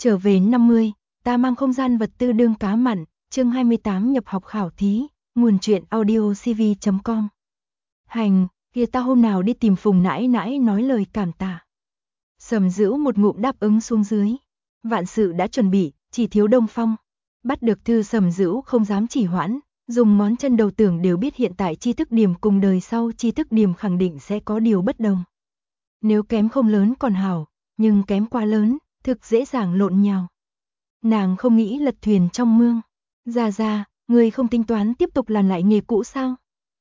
Trở về 50, ta mang không gian vật tư đương cá mặn, chương 28 nhập học khảo thí, nguồn truyện audiocv.com. Hành, kia ta hôm nào đi tìm Phùng nãi nãi nói lời cảm tạ. Sầm Dữu một ngụm đáp ứng xuống dưới. Vạn sự đã chuẩn bị, chỉ thiếu Đông Phong. Bắt được thư Sầm Dữu không dám chỉ hoãn, dùng ngón chân đầu tưởng đều biết hiện tại tri thức điểm cùng đời sau tri thức điểm khẳng định sẽ có điều bất đồng. Nếu kém không lớn còn hảo, nhưng kém quá lớn, thực dễ dàng lộn nhào. Nàng không nghĩ lật thuyền trong mương. Ra, người không tính toán tiếp tục làm lại nghề cũ sao?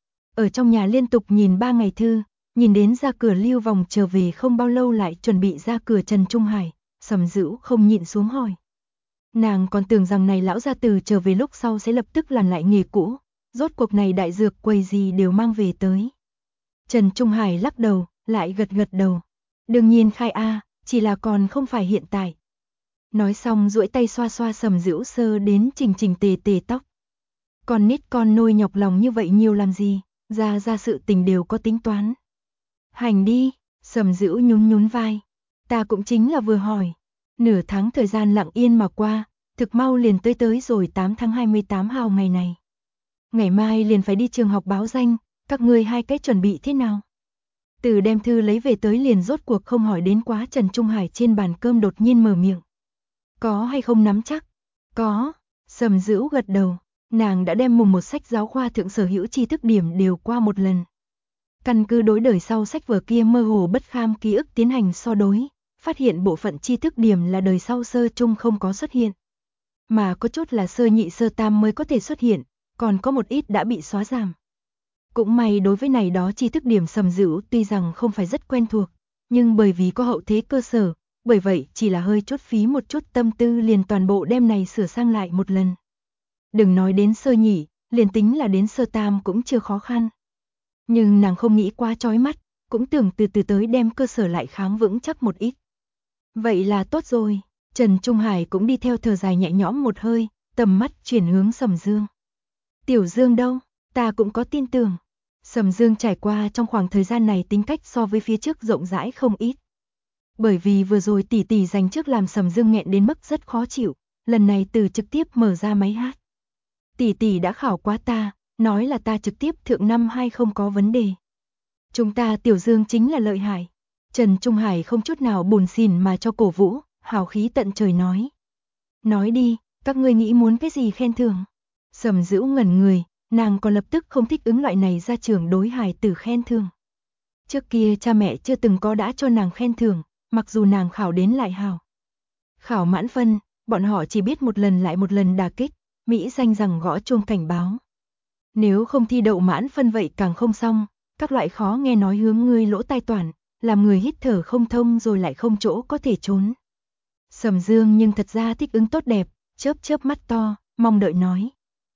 Ở trong nhà liên tục nhìn 3 ngày thư, nhìn đến ra cửa Lưu Vòng trở về không bao lâu lại chuẩn bị ra cửa Trần Trung Hải, Sầm Dữu không nhịn xuống hỏi. Nàng còn tưởng rằng này lão gia tử trở về lúc sau sẽ lập tức làm lại nghề cũ, rốt cuộc này đại dược quầy gì đều mang về tới. Trần Trung Hải lắc đầu, lại gật đầu. Đương nhiên khai a, chỉ là còn không phải hiện tại. Nói xong duỗi tay xoa xoa Sầm Dữu sơ đến chỉnh tề tóc. Con nít con nôi nhọc lòng như vậy nhiều làm gì, ra sự tình đều có tính toán. Hành đi, Sầm Dữu nhún vai. Ta cũng chính là vừa hỏi. Nửa tháng thời gian lặng yên mà qua, thực mau liền tới rồi 8 tháng 28 hào ngày này. Ngày mai liền phải đi trường học báo danh, các ngươi hai cái chuẩn bị thế nào? Từ đem thư lấy về tới liền rốt cuộc không hỏi đến quá Trần Trung Hải trên bàn cơm đột nhiên mở miệng. Có hay không nắm chắc? Có, Sầm Dữu gật đầu, nàng đã đem mùng một sách giáo khoa thượng sở hữu tri thức điểm đều qua một lần. Căn cứ đối đời sau sách vở kia mơ hồ bất kham ký ức tiến hành so đối, phát hiện bộ phận tri thức điểm là đời sau sơ trung không có xuất hiện. Mà có chút là sơ nhị sơ tam mới có thể xuất hiện, còn có một ít đã bị xóa giảm. Cũng may đối với này đó tri thức điểm Sầm Dữu tuy rằng không phải rất quen thuộc, nhưng bởi vì có hậu thế cơ sở, bởi vậy chỉ là hơi chút phí một chút tâm tư liền toàn bộ đem này sửa sang lại một lần. Đừng nói đến sơ nhị, liền tính là đến sơ tam cũng chưa khó khăn. Nhưng nàng không nghĩ quá chói mắt, cũng tưởng từ từ tới đem cơ sở lại kháng vững chắc một ít. Vậy là tốt rồi, Trần Trung Hải cũng đi theo thở dài nhẹ nhõm một hơi, tầm mắt chuyển hướng Sầm Dương. Tiểu Dương đâu, ta cũng có tin tưởng. Sầm Dương trải qua trong khoảng thời gian này tính cách so với phía trước rộng rãi không ít. Bởi vì vừa rồi tỷ dành trước làm Sầm Dương nghẹn đến mức rất khó chịu, lần này từ trực tiếp mở ra máy hát. Tỷ đã khảo quá ta, nói là ta trực tiếp thượng năm hay không có vấn đề. Chúng ta Tiểu Dương chính là lợi hại. Trần Trung Hải không chút nào buồn xỉn mà cho cổ vũ, hào khí tận trời nói. Nói đi, các ngươi nghĩ muốn cái gì khen thưởng? Sầm Dữu ngẩn người, nàng còn lập tức không thích ứng loại này ra trường đối hài tử khen thưởng. Trước kia cha mẹ chưa từng có đã cho nàng khen thưởng, mặc dù nàng khảo đến lại hào. Khảo mãn phân, bọn họ chỉ biết một lần lại một lần đả kích, mỹ danh rằng gõ chuông cảnh báo. Nếu không thi đậu mãn phân vậy càng không xong, các loại khó nghe nói hướng ngươi lỗ tai toàn, làm người hít thở không thông rồi lại không chỗ có thể trốn. Sầm Dương nhưng thật ra thích ứng tốt đẹp, chớp mắt to, mong đợi nói.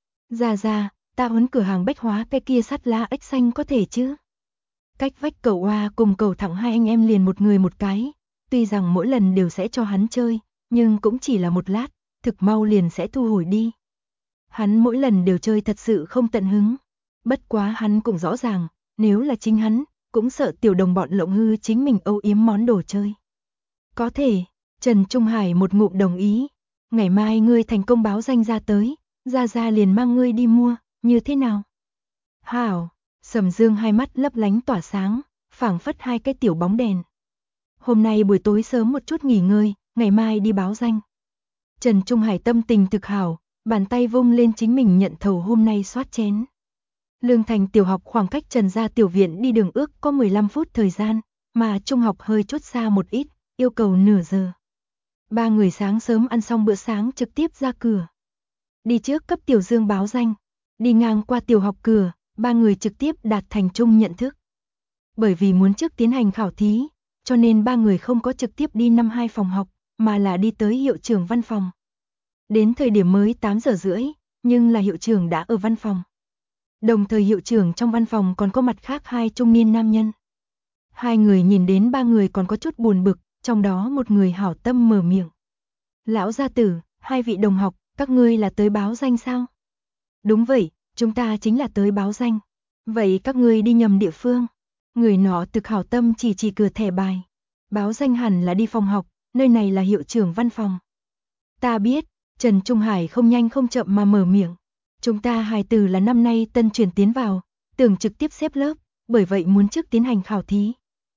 Ra, ta huấn cửa hàng bách hóa cái kia sắt lá ếch xanh có thể chứ? Cách vách cầu Oa cùng cầu Thẳng hai anh em liền một người một cái, tuy rằng mỗi lần đều sẽ cho hắn chơi, nhưng cũng chỉ là một lát, thực mau liền sẽ thu hồi đi. Hắn mỗi lần đều chơi thật sự không tận hứng, bất quá hắn cũng rõ ràng, nếu là chính hắn, cũng sợ tiểu đồng bọn lộng hư chính mình âu yếm món đồ chơi. Có thể, Trần Trung Hải một ngụm đồng ý, ngày mai ngươi thành công báo danh ra tới, ra liền mang ngươi đi mua, như thế nào? Hảo, Sầm Dương hai mắt lấp lánh tỏa sáng, phảng phất hai cái tiểu bóng đèn. Hôm nay buổi tối sớm một chút nghỉ ngơi, ngày mai đi báo danh. Trần Trung Hải tâm tình thực hảo, bàn tay vung lên chính mình nhận thầu hôm nay soát chén. Lương Thành tiểu học khoảng cách Trần gia tiểu viện đi đường ước có 15 phút thời gian, mà trung học hơi chút xa một ít, yêu cầu nửa giờ. Ba người sáng sớm ăn xong bữa sáng trực tiếp ra cửa. Đi trước cấp Tiểu Dương báo danh, đi ngang qua tiểu học cửa, ba người trực tiếp đạt thành chung nhận thức. Bởi vì muốn trước tiến hành khảo thí, cho nên ba người không có trực tiếp đi năm 2 phòng học, mà là đi tới hiệu trưởng văn phòng. Đến thời điểm mới 8 giờ rưỡi, nhưng là hiệu trưởng đã ở văn phòng. Đồng thời hiệu trưởng trong văn phòng còn có mặt khác 2 trung niên nam nhân. Hai người nhìn đến ba người còn có chút buồn bực, trong đó một người hảo tâm mở miệng. Lão gia tử, 2 vị đồng học, các ngươi là tới báo danh sao? Đúng vậy, chúng ta chính là tới báo danh. Vậy các ngươi đi nhầm địa phương. Người nọ thực hảo tâm chỉ cửa thẻ bài. Báo danh hẳn là đi phòng học, nơi này là hiệu trưởng văn phòng. Ta biết, Trần Trung Hải không nhanh không chậm mà mở miệng. Chúng ta hài tử là năm nay tân chuyển tiến vào, tưởng trực tiếp xếp lớp, bởi vậy muốn trước tiến hành khảo thí.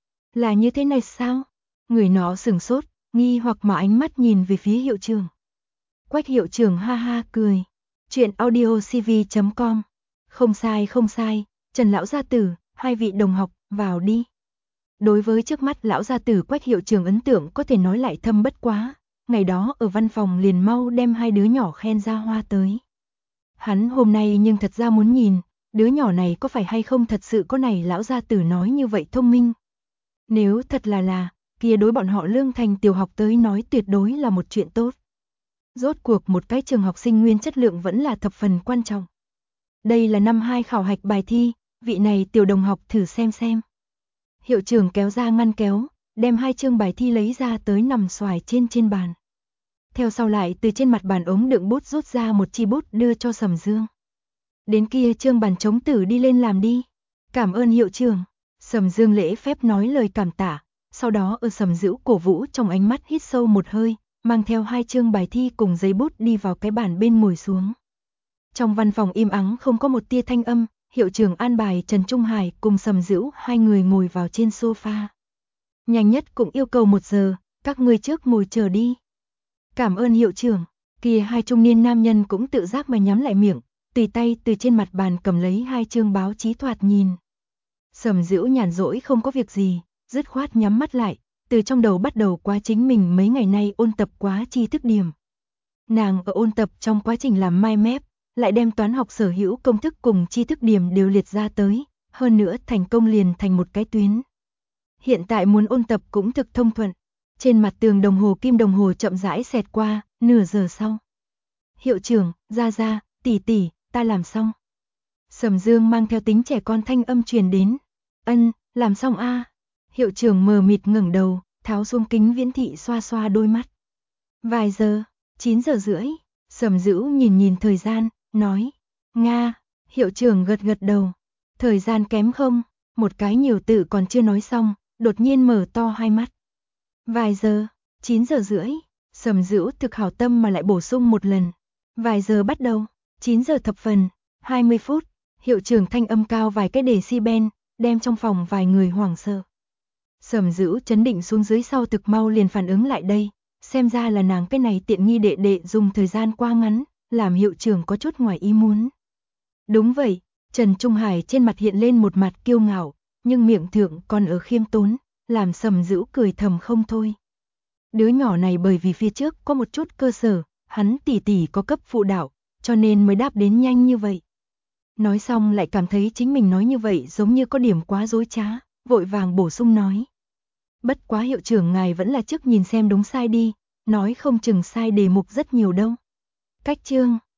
Là như thế này sao? Người nó sửng sốt, nghi hoặc mà ánh mắt nhìn về phía hiệu trưởng. Quách hiệu trưởng ha ha cười. Chuyện audio cv.com. Không sai, Trần lão gia tử, hai vị đồng học, vào đi. Đối với trước mắt lão gia tử Quách hiệu trưởng ấn tượng có thể nói lại thâm bất quá, ngày đó ở văn phòng liền mau đem hai đứa nhỏ khen ra hoa tới. Hắn hôm nay nhưng thật ra muốn nhìn, đứa nhỏ này có phải hay không thật sự có này lão gia tử nói như vậy thông minh. Nếu thật là, kia đối bọn họ Lương Thành tiểu học tới nói tuyệt đối là một chuyện tốt. Rốt cuộc một cái trường học sinh nguyên chất lượng vẫn là thập phần quan trọng. Đây là năm 2 khảo hạch bài thi, vị này tiểu đồng học thử xem. Hiệu trưởng kéo ra ngăn kéo, đem 2 chương bài thi lấy ra tới nằm xoài trên bàn. Theo sau lại từ trên mặt bàn ống đựng bút rút ra một chi bút đưa cho Sầm Dương. Đến kia chương bàn chống tử đi lên làm đi. Cảm ơn hiệu trưởng. Sầm Dương lễ phép nói lời cảm tạ, sau đó ở Sầm Dữu cổ vũ trong ánh mắt hít sâu một hơi, mang theo 2 chương bài thi cùng giấy bút đi vào cái bàn bên ngồi xuống. Trong văn phòng im ắng không có một tia thanh âm, hiệu trưởng an bài Trần Trung Hải cùng Sầm Dữu hai người ngồi vào trên sofa. Nhanh nhất cũng yêu cầu 1 giờ, các ngươi trước ngồi chờ đi. Cảm ơn hiệu trưởng. Kia hai trung niên nam nhân cũng tự giác mà nhắm lại miệng, tùy tay từ trên mặt bàn cầm lấy 2 chương báo chí thoạt nhìn. Sầm Dữu nhàn rỗi không có việc gì, dứt khoát nhắm mắt lại, từ trong đầu bắt đầu quá chính mình mấy ngày nay ôn tập quá tri thức điểm. Nàng ở ôn tập trong quá trình làm mai mép, lại đem toán học sở hữu công thức cùng tri thức điểm đều liệt ra tới, hơn nữa thành công liền thành một cái tuyến. Hiện tại muốn ôn tập cũng thực thông thuận. Trên mặt tường đồng hồ kim đồng hồ chậm rãi xẹt qua, nửa giờ sau. Hiệu trưởng, ra, tỷ, ta làm xong. Sầm Dương mang theo tính trẻ con thanh âm truyền đến. Ân, làm xong a. Hiệu trưởng mờ mịt ngẩng đầu, tháo xuống kính viễn thị xoa đôi mắt. Vài giờ, 9 giờ rưỡi. Sầm Dữu nhìn thời gian, nói. Nga, hiệu trưởng gật đầu. Thời gian kém không? Một cái nhiều tự còn chưa nói xong, đột nhiên mở to hai mắt. Vài giờ, 9 giờ rưỡi. Sầm Dữu thực hảo tâm mà lại bổ sung một lần. Vài giờ bắt đầu, 9 giờ thập phần, 20 phút. Hiệu trưởng thanh âm cao vài cái decibel, đem trong phòng vài người hoảng sợ. Sầm Dữu chấn định xuống dưới sau thực mau liền phản ứng lại đây, xem ra là nàng cái này tiện nghi đệ đệ dùng thời gian qua ngắn, làm hiệu trưởng có chút ngoài ý muốn. Đúng vậy, Trần Trung Hải trên mặt hiện lên một mặt kiêu ngạo, nhưng miệng thượng còn ở khiêm tốn, làm Sầm Dữu cười thầm không thôi. Đứa nhỏ này bởi vì phía trước có một chút cơ sở, hắn tỷ có cấp phụ đạo, cho nên mới đáp đến nhanh như vậy. Nói xong lại cảm thấy chính mình nói như vậy giống như có điểm quá dối trá, vội vàng bổ sung nói. Bất quá hiệu trưởng ngài vẫn là trước nhìn xem đúng sai đi, nói không chừng sai đề mục rất nhiều đâu. Cách chương